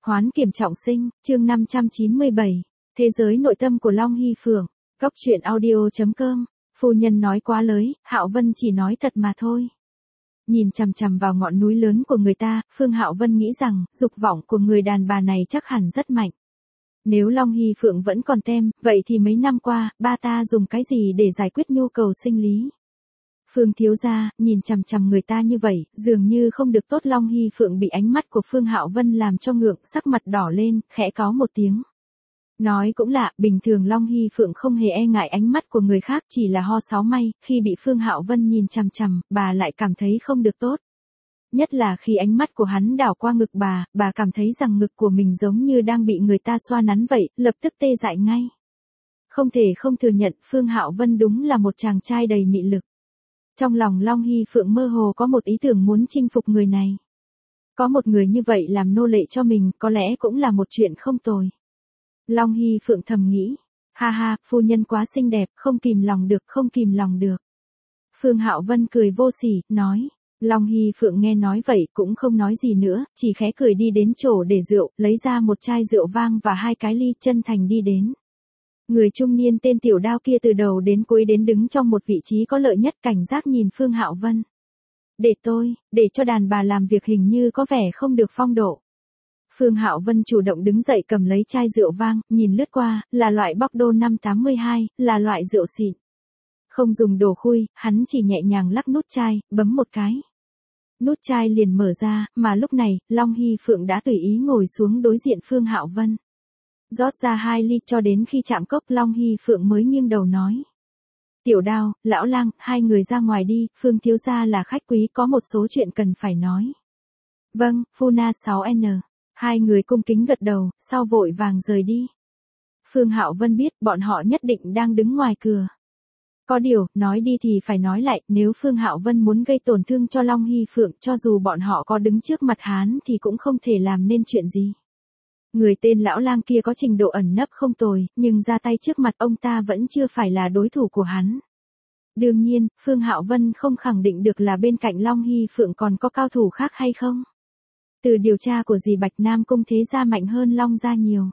Hoán kiểm trọng sinh, chương 597. Thế giới nội tâm của Long Hy Phượng. Góc truyện audio.com. Phu nhân nói quá lời, Hạo Vân chỉ nói thật mà thôi. Nhìn chằm chằm vào ngọn núi lớn của người ta, Phương Hạo Vân nghĩ rằng, dục vọng của người đàn bà này chắc hẳn rất mạnh. Nếu Long Hy Phượng vẫn còn tem, vậy thì mấy năm qua, ba ta dùng cái gì để giải quyết nhu cầu sinh lý? Phương thiếu gia, nhìn chằm chằm người ta như vậy, dường như không được tốt. Long Hy Phượng bị ánh mắt của Phương Hạo Vân làm cho ngượng, sắc mặt đỏ lên, khẽ có một tiếng. Nói cũng lạ, bình thường Long Hy Phượng không hề e ngại ánh mắt của người khác, chỉ là ho sáo may, khi bị Phương Hạo Vân nhìn chằm chằm, bà lại cảm thấy không được tốt. Nhất là khi ánh mắt của hắn đảo qua ngực bà cảm thấy rằng ngực của mình giống như đang bị người ta xoa nắn vậy, lập tức tê dại ngay. Không thể không thừa nhận, Phương Hạo Vân đúng là một chàng trai đầy mị lực. Trong lòng Long Hy Phượng mơ hồ có một ý tưởng muốn chinh phục người này. Có một người như vậy làm nô lệ cho mình, có lẽ cũng là một chuyện không tồi. Long Hy Phượng thầm nghĩ, ha ha, phu nhân quá xinh đẹp, không kìm lòng được. Phương Hạo Vân cười vô sỉ, nói. Long Hy Phượng nghe nói vậy cũng không nói gì nữa, chỉ khẽ cười đi đến chỗ để rượu, lấy ra một chai rượu vang và hai cái ly, chân thành đi đến. Người trung niên tên Tiểu Đao kia từ đầu đến cuối đến đứng trong một vị trí có lợi nhất, cảnh giác nhìn Phương Hạo Vân. Để cho đàn bà làm việc hình như có vẻ không được phong độ. Phương Hạo Vân chủ động đứng dậy cầm lấy chai rượu vang, nhìn lướt qua, là loại Bordeaux 582, là loại rượu xịn. Không dùng đồ khui, hắn chỉ nhẹ nhàng lắc nút chai, bấm một cái. Nút chai liền mở ra, mà lúc này, Long Hy Phượng đã tùy ý ngồi xuống đối diện Phương Hạo Vân. Rót ra 2 ly, cho đến khi chạm cốc Long Hy Phượng mới nghiêng đầu nói. Tiểu Đao, Lão Lang, hai người ra ngoài đi, Phương thiếu gia là khách quý, có một số chuyện cần phải nói. Vâng, Funa 6N. Hai người cung kính gật đầu, sau vội vàng rời đi. Phương Hạo Vân biết bọn họ nhất định đang đứng ngoài cửa. Có điều, nói đi thì phải nói lại, nếu Phương Hạo Vân muốn gây tổn thương cho Long Hy Phượng, cho dù bọn họ có đứng trước mặt hắn thì cũng không thể làm nên chuyện gì. Người tên Lão Lang kia có trình độ ẩn nấp không tồi, nhưng ra tay trước mặt ông ta vẫn chưa phải là đối thủ của hắn. Đương nhiên, Phương Hạo Vân không khẳng định được là bên cạnh Long Hy Phượng còn có cao thủ khác hay không. Từ điều tra của dì Bạch, Nam Cung thế gia mạnh hơn Long gia nhiều.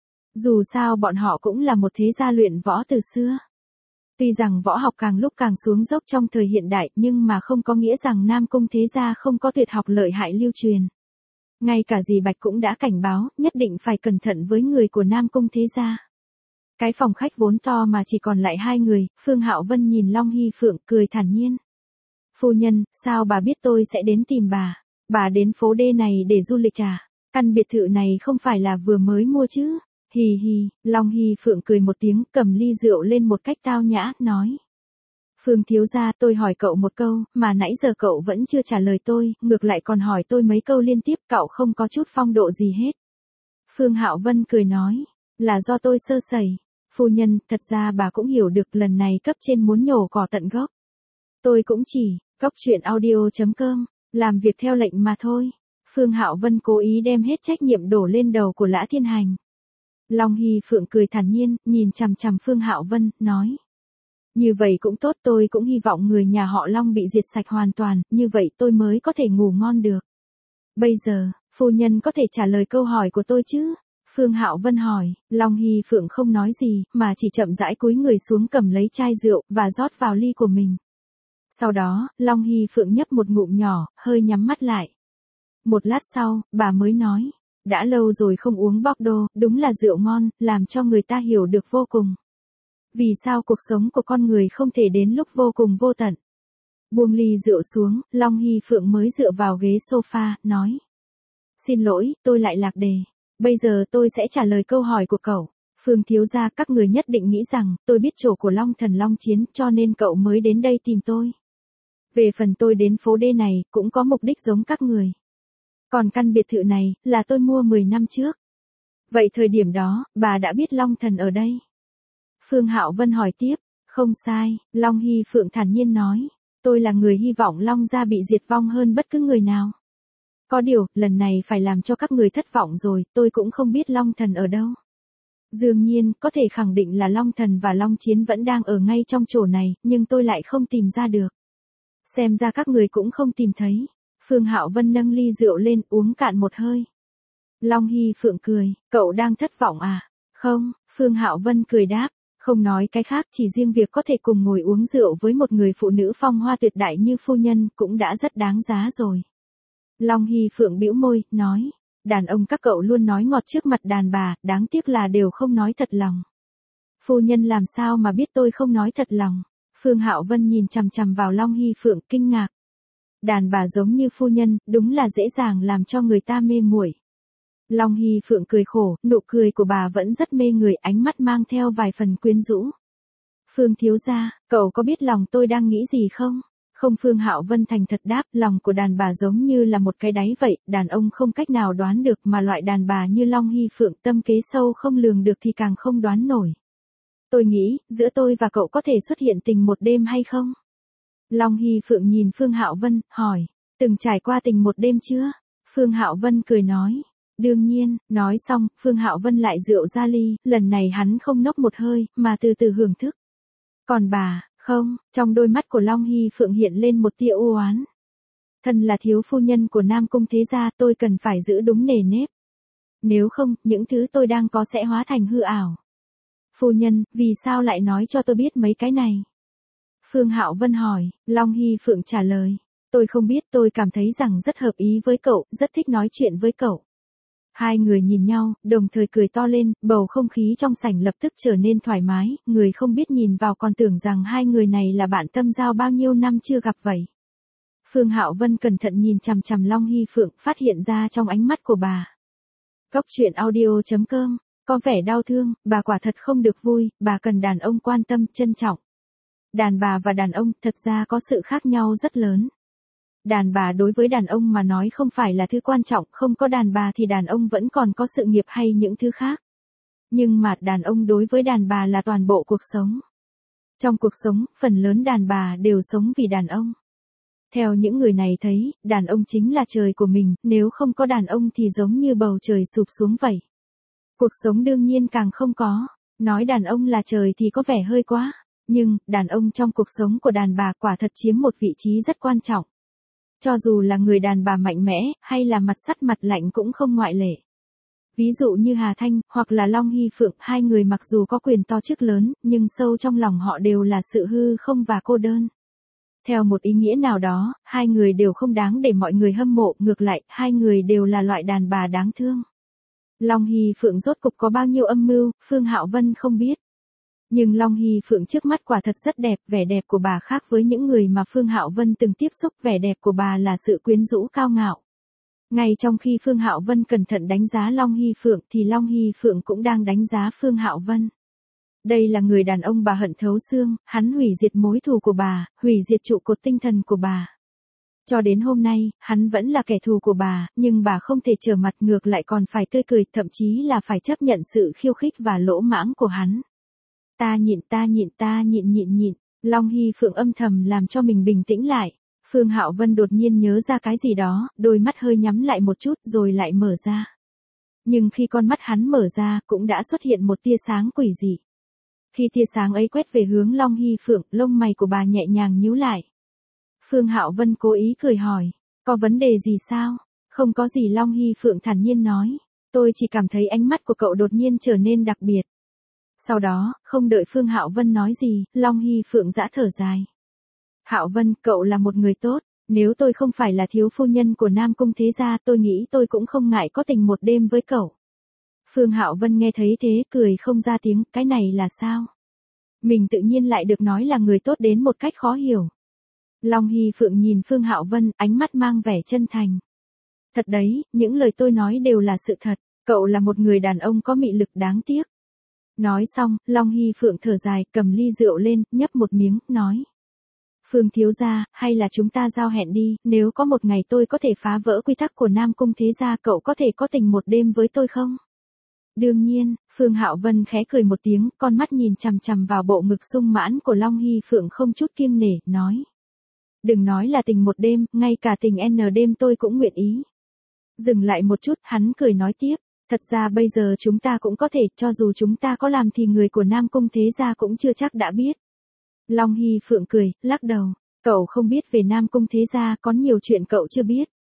Dù sao bọn họ cũng là một thế gia luyện võ từ xưa. Tuy rằng võ học càng lúc càng xuống dốc trong thời hiện đại, nhưng mà không có nghĩa rằng Nam Cung thế gia không có tuyệt học lợi hại lưu truyền. Ngay cả dì Bạch cũng đã cảnh báo, nhất định phải cẩn thận với người của Nam Cung thế gia. Cái phòng khách vốn to mà chỉ còn lại 2 người, Phương Hạo Vân nhìn Long Hy Phượng cười thản nhiên. Phu nhân, sao bà biết tôi sẽ đến tìm bà? Bà đến phố D này để du lịch à? Căn biệt thự này không phải là vừa mới mua chứ? Hì hì, Long Hy Phượng cười một tiếng, cầm ly rượu lên một cách tao nhã, nói. Phương thiếu gia, tôi hỏi cậu một câu, mà nãy giờ cậu vẫn chưa trả lời tôi, ngược lại còn hỏi tôi mấy câu liên tiếp, cậu không có chút phong độ gì hết. Phương Hạo Vân cười nói, là do tôi sơ sẩy. Phu nhân, thật ra bà cũng hiểu được, lần này cấp trên muốn nhổ cỏ tận gốc. Tôi cũng chỉ, góc truyện audio.com, làm việc theo lệnh mà thôi. Phương Hạo Vân cố ý đem hết trách nhiệm đổ lên đầu của Lã Thiên Hành. Long Hy Phượng cười thản nhiên, nhìn chằm chằm Phương Hạo Vân, nói. Như vậy cũng tốt, tôi cũng hy vọng người nhà họ Long bị diệt sạch hoàn toàn, như vậy tôi mới có thể ngủ ngon được. Bây giờ, phu nhân có thể trả lời câu hỏi của tôi chứ? Phương Hạo Vân hỏi. Long Hy Phượng không nói gì, mà chỉ chậm rãi cúi người xuống cầm lấy chai rượu, và rót vào ly của mình. Sau đó, Long Hy Phượng nhấp một ngụm nhỏ, hơi nhắm mắt lại. Một lát sau, bà mới nói. Đã lâu rồi không uống Bordeaux, đúng là rượu ngon, làm cho người ta hiểu được vô cùng. Vì sao cuộc sống của con người không thể đến lúc vô cùng vô tận. Buông ly rượu xuống, Long Hy Phượng mới dựa vào ghế sofa, nói. Xin lỗi, tôi lại lạc đề. Bây giờ tôi sẽ trả lời câu hỏi của cậu. Phương thiếu gia, các người nhất định nghĩ rằng, tôi biết chỗ của Long Thần Long Chiến, cho nên cậu mới đến đây tìm tôi. Về phần tôi đến phố D này, cũng có mục đích giống các người. Còn căn biệt thự này, là tôi mua 10 năm trước. Vậy thời điểm đó, bà đã biết Long Thần ở đây. Phương Hạo Vân hỏi tiếp, không sai, Long Hy Phượng thản nhiên nói. Tôi là người hy vọng Long gia bị diệt vong hơn bất cứ người nào. Có điều, lần này phải làm cho các người thất vọng rồi, tôi cũng không biết Long Thần ở đâu. Dường nhiên, có thể khẳng định là Long Thần và Long Chiến vẫn đang ở ngay trong chỗ này, nhưng tôi lại không tìm ra được. Xem ra các người cũng không tìm thấy. Phương Hạo Vân nâng ly rượu lên, uống cạn một hơi. Long Hy Phượng cười, cậu đang thất vọng à? Không, Phương Hạo Vân cười đáp, không nói cái khác, chỉ riêng việc có thể cùng ngồi uống rượu với một người phụ nữ phong hoa tuyệt đại như phu nhân cũng đã rất đáng giá rồi. Long Hy Phượng bĩu môi, nói, đàn ông các cậu luôn nói ngọt trước mặt đàn bà, đáng tiếc là đều không nói thật lòng. Phu nhân làm sao mà biết tôi không nói thật lòng? Phương Hạo Vân nhìn chằm chằm vào Long Hy Phượng kinh ngạc. Đàn bà giống như phu nhân, đúng là dễ dàng làm cho người ta mê muội. Long Hy Phượng cười khổ, nụ cười của bà vẫn rất mê người, ánh mắt mang theo vài phần quyến rũ. Phương thiếu gia, cậu có biết lòng tôi đang nghĩ gì không? Không, Phương Hạo Vân thành thật đáp, lòng của đàn bà giống như là một cái đáy vậy, đàn ông không cách nào đoán được, mà loại đàn bà như Long Hy Phượng tâm kế sâu không lường được thì càng không đoán nổi. Tôi nghĩ, giữa tôi và cậu có thể xuất hiện tình một đêm hay không? Long Hy Phượng nhìn Phương Hạo Vân, hỏi, từng trải qua tình một đêm chưa? Phương Hạo Vân cười nói, đương nhiên. Nói xong, Phương Hạo Vân lại rượu ra ly, lần này hắn không nốc một hơi, mà từ từ hưởng thức. Còn bà, không, trong đôi mắt của Long Hy Phượng hiện lên một tia u oán. Thân là thiếu phu nhân của Nam Cung thế gia, tôi cần phải giữ đúng nề nếp. Nếu không, những thứ tôi đang có sẽ hóa thành hư ảo. Phu nhân, vì sao lại nói cho tôi biết mấy cái này? Phương Hạo Vân hỏi, Long Hy Phượng trả lời, tôi không biết, tôi cảm thấy rằng rất hợp ý với cậu, rất thích nói chuyện với cậu. Hai người nhìn nhau, đồng thời cười to lên, bầu không khí trong sảnh lập tức trở nên thoải mái, người không biết nhìn vào còn tưởng rằng hai người này là bạn tâm giao bao nhiêu năm chưa gặp vậy. Phương Hạo Vân cẩn thận nhìn chằm chằm Long Hy Phượng, phát hiện ra trong ánh mắt của bà. Góc truyện audio.com, có vẻ đau thương, bà quả thật không được vui, bà cần đàn ông quan tâm, trân trọng. Đàn bà và đàn ông thật ra có sự khác nhau rất lớn. Đàn bà đối với đàn ông mà nói không phải là thứ quan trọng, không có đàn bà thì đàn ông vẫn còn có sự nghiệp hay những thứ khác. Nhưng mà đàn ông đối với đàn bà là toàn bộ cuộc sống. Trong cuộc sống, phần lớn đàn bà đều sống vì đàn ông. Theo những người này thấy, đàn ông chính là trời của mình, nếu không có đàn ông thì giống như bầu trời sụp xuống vậy. Cuộc sống đương nhiên càng không có. Nói đàn ông là trời thì có vẻ hơi quá. Nhưng, đàn ông trong cuộc sống của đàn bà quả thật chiếm một vị trí rất quan trọng. Cho dù là người đàn bà mạnh mẽ, hay là mặt sắt mặt lạnh cũng không ngoại lệ. Ví dụ như Hà Thanh, hoặc là Long Hy Phượng, hai người mặc dù có quyền to chức lớn, nhưng sâu trong lòng họ đều là sự hư không và cô đơn. Theo một ý nghĩa nào đó, hai người đều không đáng để mọi người hâm mộ, ngược lại, hai người đều là loại đàn bà đáng thương. Long Hy Phượng rốt cục có bao nhiêu âm mưu, Phương Hạo Vân không biết. Nhưng Long Hy Phượng trước mắt quả thật rất đẹp, vẻ đẹp của bà khác với những người mà Phương Hạo Vân từng tiếp xúc, vẻ đẹp của bà là sự quyến rũ cao ngạo. Ngay trong khi Phương Hạo Vân cẩn thận đánh giá Long Hy Phượng thì Long Hy Phượng cũng đang đánh giá Phương Hạo Vân. Đây là người đàn ông bà hận thấu xương, hắn hủy diệt mối thù của bà, hủy diệt trụ cột tinh thần của bà. Cho đến hôm nay, hắn vẫn là kẻ thù của bà, nhưng bà không thể trở mặt, ngược lại còn phải tươi cười, thậm chí là phải chấp nhận sự khiêu khích và lỗ mãng của hắn. Ta nhịn. Long Hy Phượng âm thầm làm cho mình bình tĩnh lại. Phương Hạo Vân đột nhiên nhớ ra cái gì đó, đôi mắt hơi nhắm lại một chút rồi lại mở ra. Nhưng khi con mắt hắn mở ra, cũng đã xuất hiện một tia sáng quỷ dị. Khi tia sáng ấy quét về hướng Long Hy Phượng, lông mày của bà nhẹ nhàng nhíu lại. Phương Hạo Vân cố ý cười hỏi, có vấn đề gì sao? Không có gì, Long Hy Phượng thản nhiên nói. Tôi chỉ cảm thấy ánh mắt của cậu đột nhiên trở nên đặc biệt. Sau đó, không đợi Phương Hạo Vân nói gì, Long Hy Phượng giã thở dài. Hạo Vân, cậu là một người tốt, nếu tôi không phải là thiếu phu nhân của Nam Cung thế gia, tôi nghĩ tôi cũng không ngại có tình một đêm với cậu. Phương Hạo Vân nghe thấy thế, cười không ra tiếng, cái này là sao? Mình tự nhiên lại được nói là người tốt đến một cách khó hiểu. Long Hy Phượng nhìn Phương Hạo Vân, ánh mắt mang vẻ chân thành. Thật đấy, những lời tôi nói đều là sự thật, cậu là một người đàn ông có mị lực, đáng tiếc. Nói xong, Long Hy Phượng thở dài, cầm ly rượu lên, nhấp một miếng, nói. Phương thiếu gia, hay là chúng ta giao hẹn đi, nếu có một ngày tôi có thể phá vỡ quy tắc của Nam Cung thế gia, cậu có thể có tình một đêm với tôi không? Đương nhiên, Phương Hạo Vân khẽ cười một tiếng, con mắt nhìn chằm chằm vào bộ ngực sung mãn của Long Hy Phượng không chút kiêng nể, nói. Đừng nói là tình một đêm, ngay cả tình N đêm tôi cũng nguyện ý. Dừng lại một chút, hắn cười nói tiếp. Thật ra bây giờ chúng ta cũng có thể, cho dù chúng ta có làm thì người của Nam Cung thế gia cũng chưa chắc đã biết. Long Hy Phượng cười, lắc đầu. Cậu không biết về Nam Cung thế gia, có nhiều chuyện cậu chưa biết.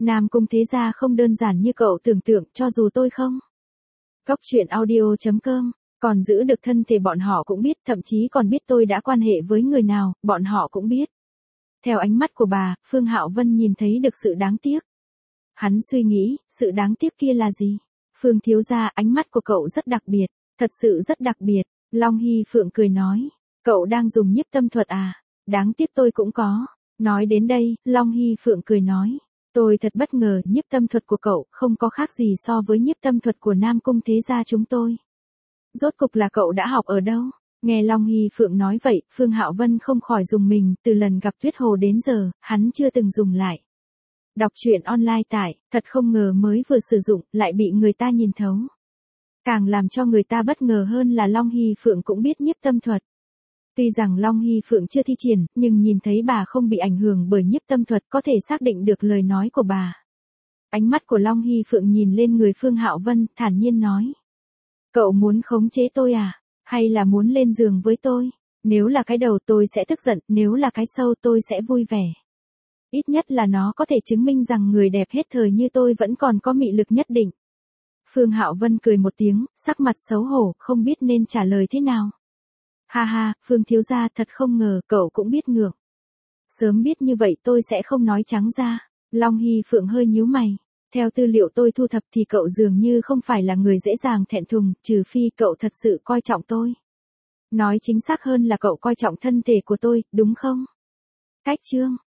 Nam Cung thế gia không đơn giản như cậu tưởng tượng, cho dù tôi không. Góc truyện audio.com, còn giữ được thân thể bọn họ cũng biết, thậm chí còn biết tôi đã quan hệ với người nào, bọn họ cũng biết. Theo ánh mắt của bà, Phương Hạo Vân nhìn thấy được sự đáng tiếc. Hắn suy nghĩ, sự đáng tiếc kia là gì? Phương thiếu gia, ánh mắt của cậu rất đặc biệt, thật sự rất đặc biệt. Long Hy Phượng cười nói, cậu đang dùng nhiếp tâm thuật à? Đáng tiếc tôi cũng có. Nói đến đây, Long Hy Phượng cười nói, tôi thật bất ngờ, nhiếp tâm thuật của cậu không có khác gì so với nhiếp tâm thuật của Nam Cung thế gia chúng tôi. Rốt cục là cậu đã học ở đâu? Nghe Long Hy Phượng nói vậy, Phương Hạo Vân không khỏi rùng mình, từ lần gặp Tuyết Hồ đến giờ, hắn chưa từng dùng lại. Đọc truyện online tại, thật không ngờ mới vừa sử dụng, lại bị người ta nhìn thấu. Càng làm cho người ta bất ngờ hơn là Long Hy Phượng cũng biết nhiếp tâm thuật. Tuy rằng Long Hy Phượng chưa thi triển, nhưng nhìn thấy bà không bị ảnh hưởng bởi nhiếp tâm thuật có thể xác định được lời nói của bà. Ánh mắt của Long Hy Phượng nhìn lên người Phương Hạo Vân, thản nhiên nói. Cậu muốn khống chế tôi à? Hay là muốn lên giường với tôi? Nếu là cái đầu tôi sẽ tức giận, nếu là cái sâu tôi sẽ vui vẻ. Ít nhất là nó có thể chứng minh rằng người đẹp hết thời như tôi vẫn còn có mị lực nhất định. Phương Hạo Vân cười một tiếng, sắc mặt xấu hổ, không biết nên trả lời thế nào. Ha ha, Phương thiếu gia, thật không ngờ cậu cũng biết ngược. Sớm biết như vậy tôi sẽ không nói trắng ra. Long Hy Phượng hơi nhíu mày. Theo tư liệu tôi thu thập thì cậu dường như không phải là người dễ dàng thẹn thùng, trừ phi cậu thật sự coi trọng tôi. Nói chính xác hơn là cậu coi trọng thân thể của tôi, đúng không? Cách chương.